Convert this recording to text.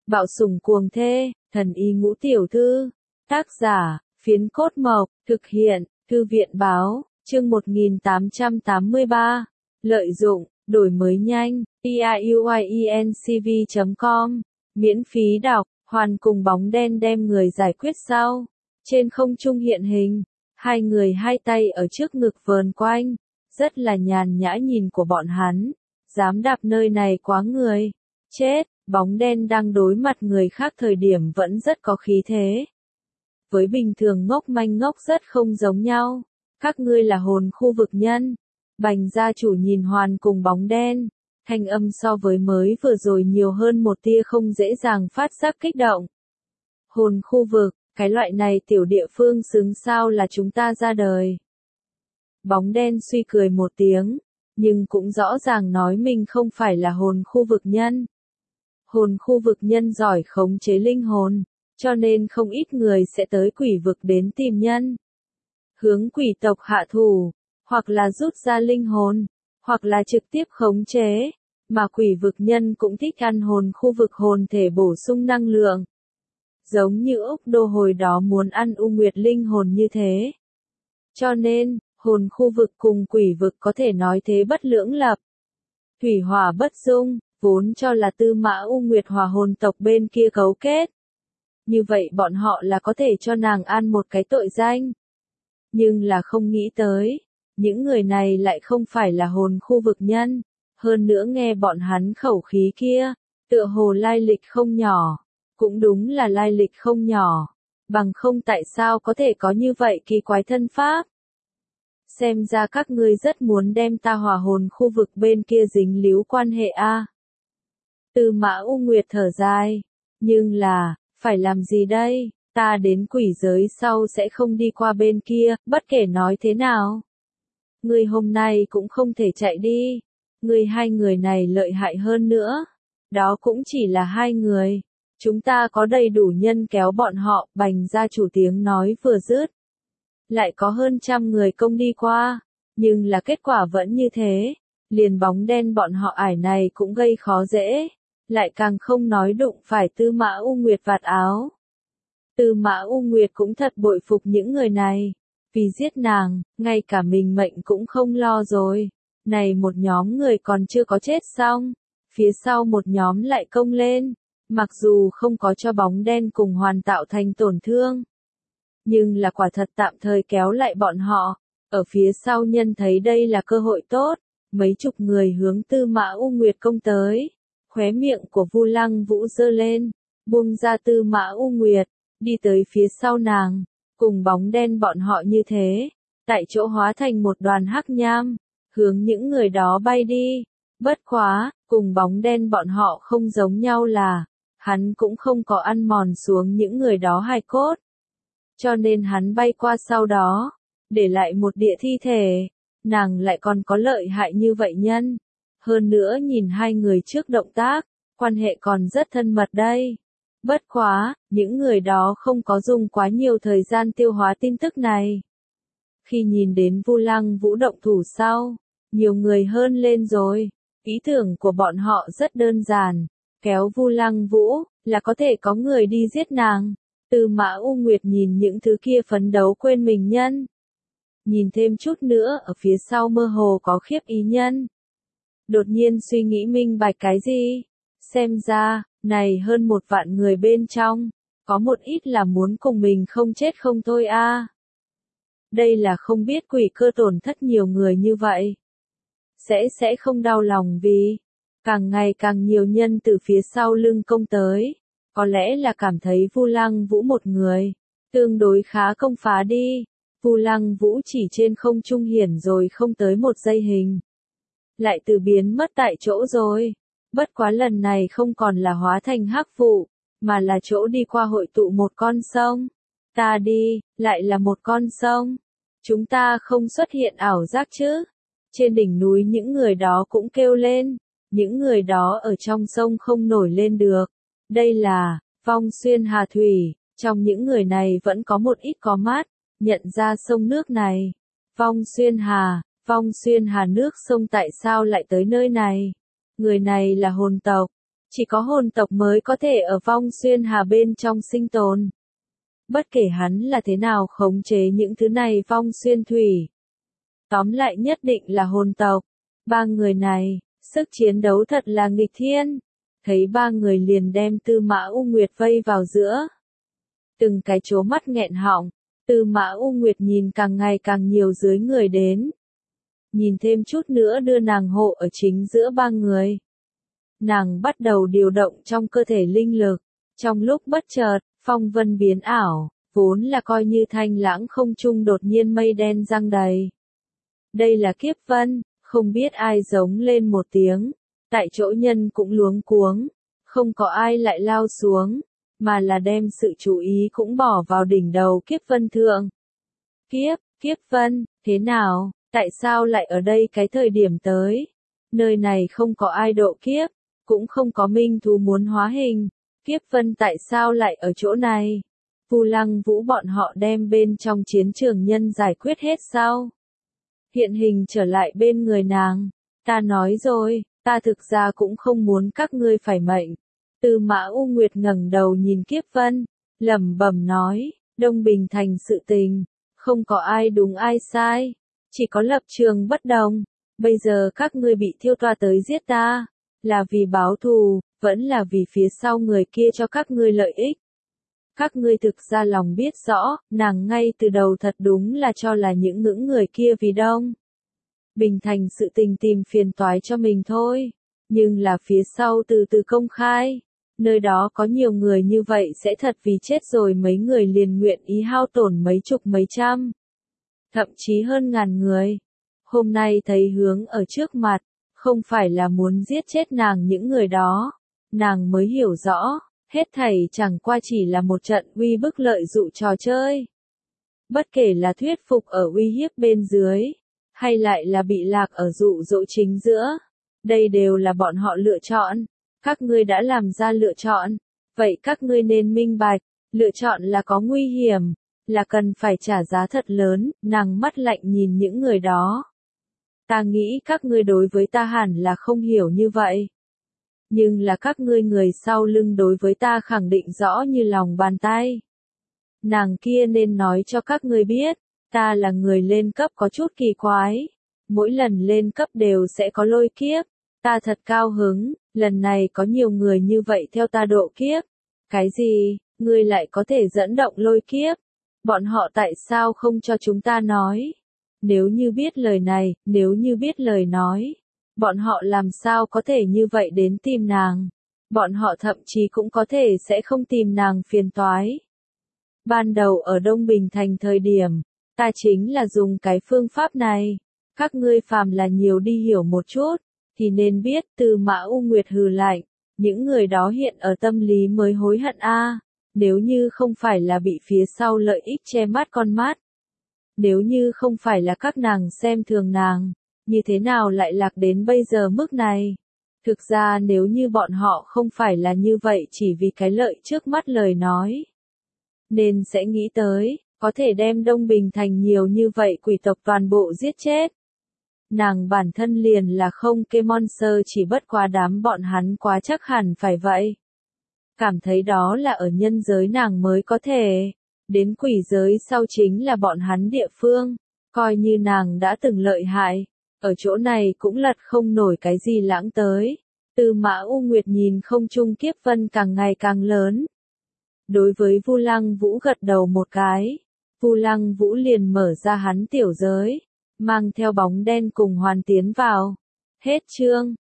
Bạo sủng cuồng thê, thần y ngũ tiểu thư. Tác giả, Phiến Cốt Mộc, thực hiện, Thư viện Báo, chương 1883. Lợi dụng, đổi mới nhanh, piuyencv.com, miễn phí đọc, Hoàn cùng bóng đen đem người giải quyết sau. Trên không trung hiện hình, hai người hai tay ở trước ngực vờn quanh, rất là nhàn nhã nhìn của bọn hắn, dám đạp nơi này quá người. Chết, bóng đen đang đối mặt người khác thời điểm vẫn rất có khí thế. Với bình thường ngốc manh ngốc rất không giống nhau. Các ngươi là hồn khu vực nhân. Bành gia chủ nhìn Hoàn cùng bóng đen, thanh âm so với mới vừa rồi nhiều hơn một tia không dễ dàng phát giác kích động. Hồn khu vực, cái loại này tiểu địa phương xứng sao là chúng ta ra đời. Bóng đen suy cười một tiếng, nhưng cũng rõ ràng nói mình không phải là hồn khu vực nhân. Hồn khu vực nhân giỏi khống chế linh hồn, cho nên không ít người sẽ tới quỷ vực đến tìm nhân. Hướng quỷ tộc hạ thủ, hoặc là rút ra linh hồn, hoặc là trực tiếp khống chế, mà quỷ vực nhân cũng thích ăn hồn khu vực hồn thể bổ sung năng lượng. Giống như ốc đô hồi đó muốn ăn U Nguyệt linh hồn như thế. Cho nên, hồn khu vực cùng quỷ vực có thể nói thế bất lưỡng lập. Thủy hỏa bất dung, vốn cho là Tư Mã U Nguyệt hòa hồn tộc bên kia cấu kết. Như vậy bọn họ là có thể cho nàng ăn một cái tội danh. Nhưng là không nghĩ tới, những người này lại không phải là hồn khu vực nhân, hơn nữa nghe bọn hắn khẩu khí kia, tựa hồ lai lịch không nhỏ, cũng đúng là lai lịch không nhỏ, bằng không tại sao có thể có như vậy kỳ quái thân pháp. Xem ra các ngươi rất muốn đem ta hòa hồn khu vực bên kia dính líu quan hệ a. Tư Mã U Nguyệt thở dài, nhưng là, phải làm gì đây, ta đến quỷ giới sau sẽ không đi qua bên kia, bất kể nói thế nào. Ngươi hôm nay cũng không thể chạy đi, ngươi hai người này lợi hại hơn nữa, đó cũng chỉ là hai người, chúng ta có đầy đủ nhân kéo bọn họ, Bành gia chủ tiếng nói vừa dứt. Lại có hơn 100 người công đi qua, nhưng là kết quả vẫn như thế, liền bóng đen bọn họ ải này cũng gây khó dễ, lại càng không nói đụng phải Tư Mã U Nguyệt vạt áo. Tư Mã U Nguyệt cũng thật bội phục những người này, vì giết nàng, ngay cả mình mệnh cũng không lo rồi, này một nhóm người còn chưa có chết xong, phía sau một nhóm lại công lên, mặc dù không có cho bóng đen cùng Hoàn tạo thành tổn thương. Nhưng là quả thật tạm thời kéo lại bọn họ, ở phía sau nhân thấy đây là cơ hội tốt, mấy chục người hướng Tư Mã U Nguyệt công tới, khóe miệng của Vu Lăng Vũ giơ lên, buông ra Tư Mã U Nguyệt, đi tới phía sau nàng, cùng bóng đen bọn họ như thế, tại chỗ hóa thành một đoàn hắc nham, hướng những người đó bay đi. Bất quá, cùng bóng đen bọn họ không giống nhau là, hắn cũng không có ăn mòn xuống những người đó hài cốt. Cho nên hắn bay qua sau đó, để lại một địa thi thể, nàng lại còn có lợi hại như vậy nhân. Hơn nữa nhìn hai người trước động tác, quan hệ còn rất thân mật đây. Bất quá, những người đó không có dùng quá nhiều thời gian tiêu hóa tin tức này. Khi nhìn đến Vu Lăng Vũ động thủ sau, nhiều người hơn lên rồi, ý tưởng của bọn họ rất đơn giản, kéo Vu Lăng Vũ, là có thể có người đi giết nàng. Tư Mã U Nguyệt nhìn những thứ kia phấn đấu quên mình nhân. Nhìn thêm chút nữa ở phía sau mơ hồ có khiếp ý nhân. Đột nhiên suy nghĩ minh bạch cái gì? Xem ra, này hơn 1 vạn người bên trong, có một ít là muốn cùng mình không chết không thôi a. Đây là không biết quỷ cơ tổn thất nhiều người như vậy. Sẽ không đau lòng vì, càng ngày càng nhiều nhân từ phía sau lưng công tới. Có lẽ là cảm thấy Vu Lăng Vũ một người, tương đối khá công phá đi. Vu Lăng Vũ chỉ trên không trung hiển rồi không tới 1 giây hình. Lại từ biến mất tại chỗ rồi. Bất quá lần này không còn là hóa thành hắc vụ, mà là chỗ đi qua hội tụ một con sông. Ta đi, lại là một con sông. Chúng ta không xuất hiện ảo giác chứ. Trên đỉnh núi những người đó cũng kêu lên. Những người đó ở trong sông không nổi lên được. Đây là, Vong Xuyên Hà Thủy, trong những người này vẫn có một ít có mắt, nhận ra sông nước này. Vong Xuyên Hà nước sông tại sao lại tới nơi này? Người này là hồn tộc, Chỉ có hồn tộc mới có thể ở vong xuyên hà bên trong sinh tồn. Bất kể hắn là thế nào khống chế những thứ này vong xuyên thủy. Tóm lại nhất định là hồn tộc. Ba người này, sức chiến đấu thật là nghịch thiên. Thấy ba người liền đem Tư Mã U Nguyệt vây vào giữa. Từng cái trố mắt nghẹn họng, Tư Mã U Nguyệt nhìn càng ngày càng nhiều dưới người đến. Nhìn thêm chút nữa đưa nàng hộ ở chính giữa ba người. Nàng bắt đầu điều động trong cơ thể linh lực. Trong lúc bất chợt, phong vân biến ảo, vốn là coi như thanh lãng không trung đột nhiên mây đen giăng đầy. Đây là kiếp vân, không biết ai giống lên một tiếng. Tại chỗ nhân cũng luống cuống, không có ai lại lao xuống, mà là đem sự chú ý cũng bỏ vào đỉnh đầu kiếp vân thượng. Kiếp vân, thế nào, tại sao lại ở đây cái thời điểm tới? Nơi này không có ai độ kiếp, cũng không có minh thú muốn hóa hình. Kiếp vân tại sao lại ở chỗ này? Vu Lăng Vũ bọn họ đem bên trong chiến trường nhân giải quyết hết sao? Hiện hình trở lại bên người nàng. Ta nói rồi, ta thực ra cũng không muốn các ngươi phải mệnh. Tư Mã U Nguyệt ngẩng đầu nhìn kiếp vân, lẩm bẩm nói, Đông Bình thành sự tình, không có ai đúng ai sai, chỉ có lập trường bất đồng. Bây giờ các ngươi bị thiêu toa tới giết ta, là vì báo thù, vẫn là vì phía sau người kia cho các ngươi lợi ích. Các ngươi thực ra lòng biết rõ, nàng ngay từ đầu thật đúng là cho là những ngưỡng người kia vì Đông Bình thành sự tình tìm phiền toái cho mình thôi, nhưng là phía sau từ từ công khai, nơi đó có nhiều người như vậy sẽ thật vì chết rồi mấy người liền nguyện ý hao tổn mấy chục mấy trăm, thậm chí hơn ngàn người. Hôm nay thấy hướng ở trước mặt, không phải là muốn giết chết nàng những người đó, nàng mới hiểu rõ, hết thảy chẳng qua chỉ là một trận uy bức lợi dụ trò chơi. Bất kể là thuyết phục ở uy hiếp bên dưới, hay lại là bị lạc ở dụ dỗ chính giữa, đây đều là bọn họ lựa chọn. Các ngươi đã làm ra lựa chọn, vậy các ngươi nên minh bạch, lựa chọn là có nguy hiểm, là cần phải trả giá thật lớn. Nàng mắt lạnh nhìn những người đó. Ta nghĩ các ngươi đối với ta hẳn là không hiểu như vậy. Nhưng là các ngươi người sau lưng đối với ta khẳng định rõ như lòng bàn tay. Nàng kia nên nói cho các ngươi biết, ta là người lên cấp có chút kỳ quái. Mỗi lần lên cấp đều sẽ có lôi kiếp. Ta thật cao hứng, lần này có nhiều người như vậy theo ta độ kiếp. Cái gì, ngươi lại có thể dẫn động lôi kiếp? Bọn họ tại sao không cho chúng ta nói? Nếu như biết lời này, nếu như biết lời nói, bọn họ làm sao có thể như vậy đến tìm nàng? Bọn họ thậm chí cũng có thể sẽ không tìm nàng phiền toái. Ban đầu ở Đông Bình thành thời điểm, ta chính là dùng cái phương pháp này. Các ngươi phàm là nhiều đi hiểu một chút, thì nên biết. Tư Mã U Nguyệt hừ lạnh, những người đó hiện ở tâm lý mới hối hận a. Nếu như không phải là bị phía sau lợi ích che mắt con mắt, nếu như không phải là các nàng xem thường nàng, như thế nào lại lạc đến bây giờ mức này? Thực ra nếu như bọn họ không phải là như vậy chỉ vì cái lợi trước mắt lời nói, nên sẽ nghĩ tới, có thể đem Đông Bình thành nhiều như vậy quỷ tộc toàn bộ giết chết. Nàng bản thân liền là không kê monster, chỉ bất quá đám bọn hắn quá chắc hẳn phải vậy. Cảm thấy đó là ở nhân giới nàng mới có thể, đến quỷ giới sau chính là bọn hắn địa phương, coi như nàng đã từng lợi hại, ở chỗ này cũng lật không nổi cái gì lãng tới. Tư Mã U Nguyệt nhìn không trung kiếp vân càng ngày càng lớn. Đối với Vu Lăng Vũ gật đầu một cái, Vu Lăng Vũ liền mở ra hắn tiểu giới, mang theo bóng đen cùng hoàn tiến vào. Hết chương.